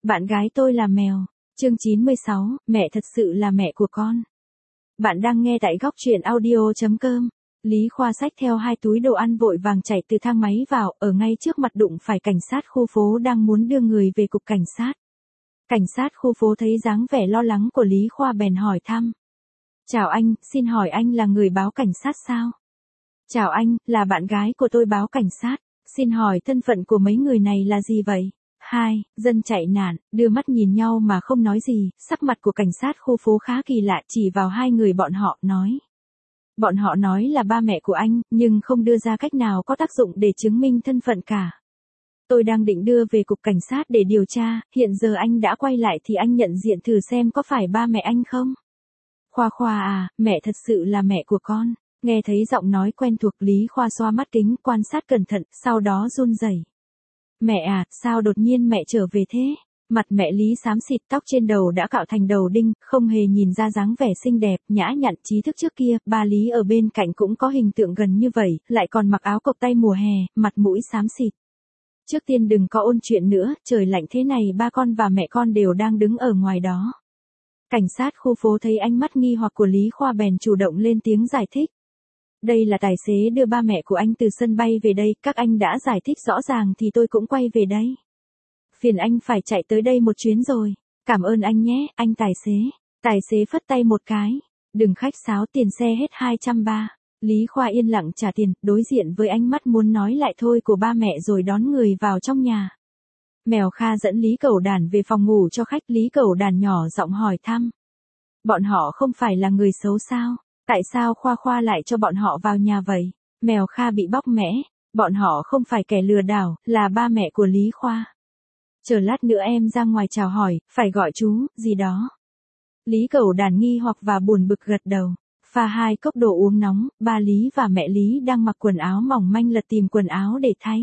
Bạn gái tôi là mèo. Chương 96, mẹ thật sự là mẹ của con. Bạn đang nghe tại góc truyện audio.com. Lý Khoa xách theo 2 túi đồ ăn vội vàng chạy từ thang máy vào, ở ngay trước mặt đụng phải cảnh sát khu phố đang muốn đưa người về cục cảnh sát. Cảnh sát khu phố thấy dáng vẻ lo lắng của Lý Khoa bèn hỏi thăm. Chào anh, xin hỏi anh là người báo cảnh sát sao? Chào anh, là bạn gái của tôi báo cảnh sát. Xin hỏi thân phận của mấy người này là gì vậy? 2. Dân chạy nạn, đưa mắt nhìn nhau mà không nói gì, sắc mặt của cảnh sát khu phố khá kỳ lạ, chỉ vào 2 người bọn họ, nói. Bọn họ nói là ba mẹ của anh, nhưng không đưa ra cách nào có tác dụng để chứng minh thân phận cả. Tôi đang định đưa về cục cảnh sát để điều tra, hiện giờ anh đã quay lại thì anh nhận diện thử xem có phải ba mẹ anh không? Khoa à, mẹ thật sự là mẹ của con. Nghe thấy giọng nói quen thuộc, Lý Khoa xoa mắt kính quan sát cẩn thận, sau đó run rẩy. Mẹ à, sao đột nhiên mẹ trở về thế? Mặt mẹ Lý xám xịt, tóc trên đầu đã cạo thành đầu đinh, không hề nhìn ra dáng vẻ xinh đẹp, nhã nhặn trí thức trước kia. Ba Lý ở bên cạnh cũng có hình tượng gần như vậy, lại còn mặc áo cộc tay mùa hè, mặt mũi xám xịt. Trước tiên đừng có ôn chuyện nữa, trời lạnh thế này ba con và mẹ con đều đang đứng ở ngoài đó. Cảnh sát khu phố thấy ánh mắt nghi hoặc của Lý Khoa bèn chủ động lên tiếng giải thích. Đây là tài xế đưa ba mẹ của anh từ sân bay về đây, các anh đã giải thích rõ ràng thì tôi cũng quay về đây. Phiền anh phải chạy tới đây một chuyến rồi. Cảm ơn anh nhé, anh tài xế. Tài xế phất tay một cái. Đừng khách sáo, tiền xe hết 230. Lý Khoa yên lặng trả tiền, đối diện với ánh mắt muốn nói lại thôi của ba mẹ rồi đón người vào trong nhà. Mèo Kha dẫn Lý Cẩu Đản về phòng ngủ cho khách. Lý Cẩu Đản nhỏ giọng hỏi thăm. Bọn họ không phải là người xấu sao? Tại sao Khoa lại cho bọn họ vào nhà vậy? Mèo Kha bị bóc mẽ. Bọn họ không phải kẻ lừa đảo, là ba mẹ của Lý Khoa. Chờ lát nữa em ra ngoài chào hỏi, phải gọi chú, gì đó. Lý Cẩu Đản nghi hoặc và buồn bực gật đầu. Pha 2 cốc đồ uống nóng, ba Lý và mẹ Lý đang mặc quần áo mỏng manh lật tìm quần áo để thay.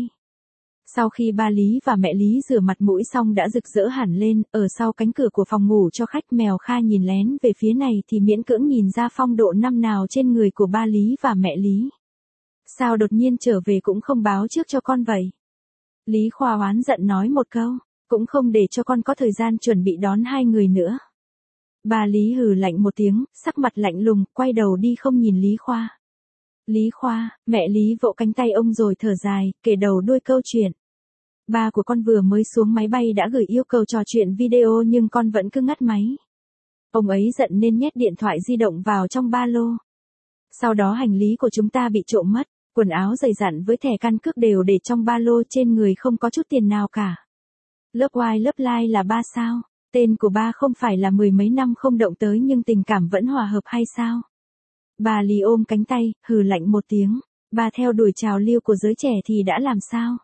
Sau khi ba Lý và mẹ Lý rửa mặt mũi xong đã rực rỡ hẳn lên, ở sau cánh cửa của phòng ngủ cho khách. Mèo Kha nhìn lén về phía này thì miễn cưỡng nhìn ra phong độ năm nào trên người của ba Lý và mẹ Lý. Sao đột nhiên trở về cũng không báo trước cho con vậy? Lý Khoa oán giận nói một câu, cũng không để cho con có thời gian chuẩn bị đón 2 người nữa. Ba Lý hừ lạnh một tiếng, sắc mặt lạnh lùng, quay đầu đi không nhìn Lý Khoa. Lý Khoa, mẹ Lý vỗ cánh tay ông rồi thở dài, kể đầu đuôi câu chuyện. Ba của con vừa mới xuống máy bay đã gửi yêu cầu trò chuyện video nhưng con vẫn cứ ngắt máy. Ông ấy giận nên nhét điện thoại di động vào trong ba lô. Sau đó hành lý của chúng ta bị trộm mất, quần áo giày dặn với thẻ căn cước đều để trong ba lô, trên người không có chút tiền nào cả. Lớp Y lớp Lai là ba sao? Tên của ba không phải là 10 mấy năm không động tới nhưng tình cảm vẫn hòa hợp hay sao? Bà Lý ôm cánh tay, hừ lạnh một tiếng. Ba theo đuổi trào lưu của giới trẻ thì đã làm sao?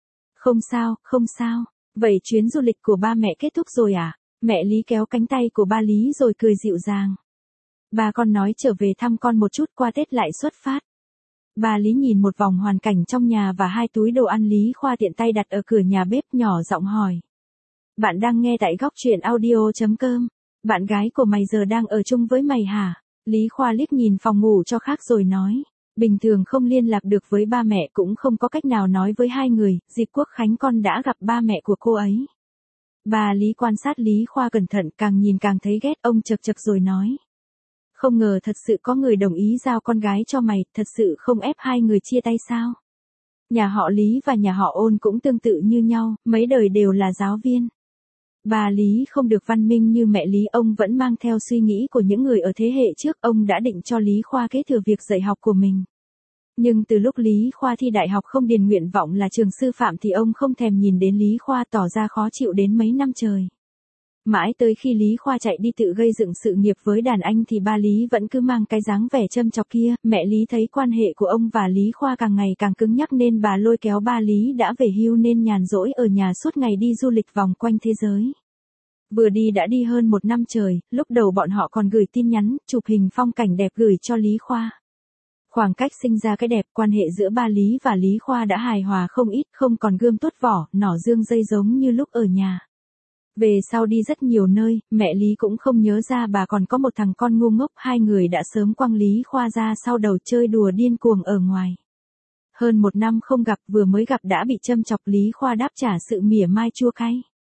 Không sao. Vậy chuyến du lịch của ba mẹ kết thúc rồi à? Mẹ Lý kéo cánh tay của ba Lý rồi cười dịu dàng. Ba con nói trở về thăm con một chút, qua Tết lại xuất phát. Ba Lý nhìn một vòng hoàn cảnh trong nhà và 2 túi đồ ăn Lý Khoa tiện tay đặt ở cửa nhà bếp, nhỏ giọng hỏi. Bạn đang nghe tại góc truyện audio.com. Bạn gái của mày giờ đang ở chung với mày hả? Lý Khoa liếc nhìn phòng ngủ cho khác rồi nói. Bình thường không liên lạc được với ba mẹ, cũng không có cách nào nói với 2 người, dịp Quốc Khánh con đã gặp ba mẹ của cô ấy. Bà Lý quan sát Lý Khoa cẩn thận, càng nhìn càng thấy ghét, ông chậc chậc rồi nói. Không ngờ thật sự có người đồng ý giao con gái cho mày, thật sự không ép 2 người chia tay sao? Nhà họ Lý và nhà họ Ôn cũng tương tự như nhau, mấy đời đều là giáo viên. Bà Lý không được văn minh như mẹ Lý, ông vẫn mang theo suy nghĩ của những người ở thế hệ trước, ông đã định cho Lý Khoa kế thừa việc dạy học của mình. Nhưng từ lúc Lý Khoa thi đại học không điền nguyện vọng là trường sư phạm thì ông không thèm nhìn đến Lý Khoa, tỏ ra khó chịu đến mấy năm trời. Mãi tới khi Lý Khoa chạy đi tự gây dựng sự nghiệp với đàn anh thì ba Lý vẫn cứ mang cái dáng vẻ châm chọc kia. Mẹ Lý thấy quan hệ của ông và Lý Khoa càng ngày càng cứng nhắc nên bà lôi kéo ba Lý đã về hưu nên nhàn rỗi ở nhà suốt ngày đi du lịch vòng quanh thế giới. Vừa đi đã đi hơn 1 năm trời, lúc đầu bọn họ còn gửi tin nhắn, chụp hình phong cảnh đẹp gửi cho Lý Khoa. Khoảng cách sinh ra cái đẹp, quan hệ giữa ba Lý và Lý Khoa đã hài hòa không ít, không còn gươm tuốt vỏ, nỏ dương dây giống như lúc ở nhà. Về sau đi rất nhiều nơi, mẹ Lý cũng không nhớ ra bà còn có một thằng con ngu ngốc, 2 người đã sớm quăng Lý Khoa ra sau đầu chơi đùa điên cuồng ở ngoài. Hơn 1 năm không gặp, vừa mới gặp đã bị châm chọc, Lý Khoa đáp trả sự mỉa mai chua cay.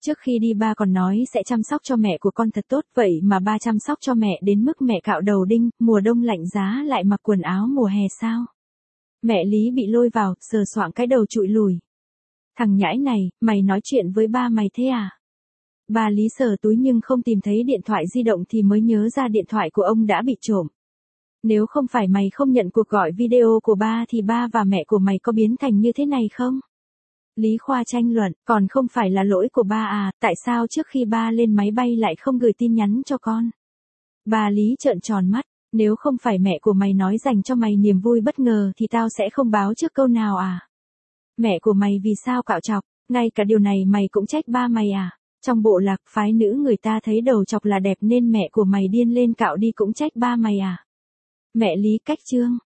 Trước khi đi ba còn nói sẽ chăm sóc cho mẹ của con thật tốt, vậy mà ba chăm sóc cho mẹ đến mức mẹ cạo đầu đinh, mùa đông lạnh giá lại mặc quần áo mùa hè sao? Mẹ Lý bị lôi vào, sờ soạng cái đầu trụi lùi. Thằng nhãi này, mày nói chuyện với ba mày thế à? Bà Lý sờ túi nhưng không tìm thấy điện thoại di động thì mới nhớ ra điện thoại của ông đã bị trộm. Nếu không phải mày không nhận cuộc gọi video của ba thì ba và mẹ của mày có biến thành như thế này không? Lý Khoa tranh luận, còn không phải là lỗi của ba à, tại sao trước khi ba lên máy bay lại không gửi tin nhắn cho con? Bà Lý trợn tròn mắt, nếu không phải mẹ của mày nói dành cho mày niềm vui bất ngờ thì tao sẽ không báo trước câu nào à? Mẹ của mày vì sao cạo trọc, ngay cả điều này mày cũng trách ba mày à? Trong bộ lạc phái nữ người ta thấy đầu trọc là đẹp nên mẹ của mày điên lên cạo đi cũng trách ba mày à? Mẹ Lý cách chương.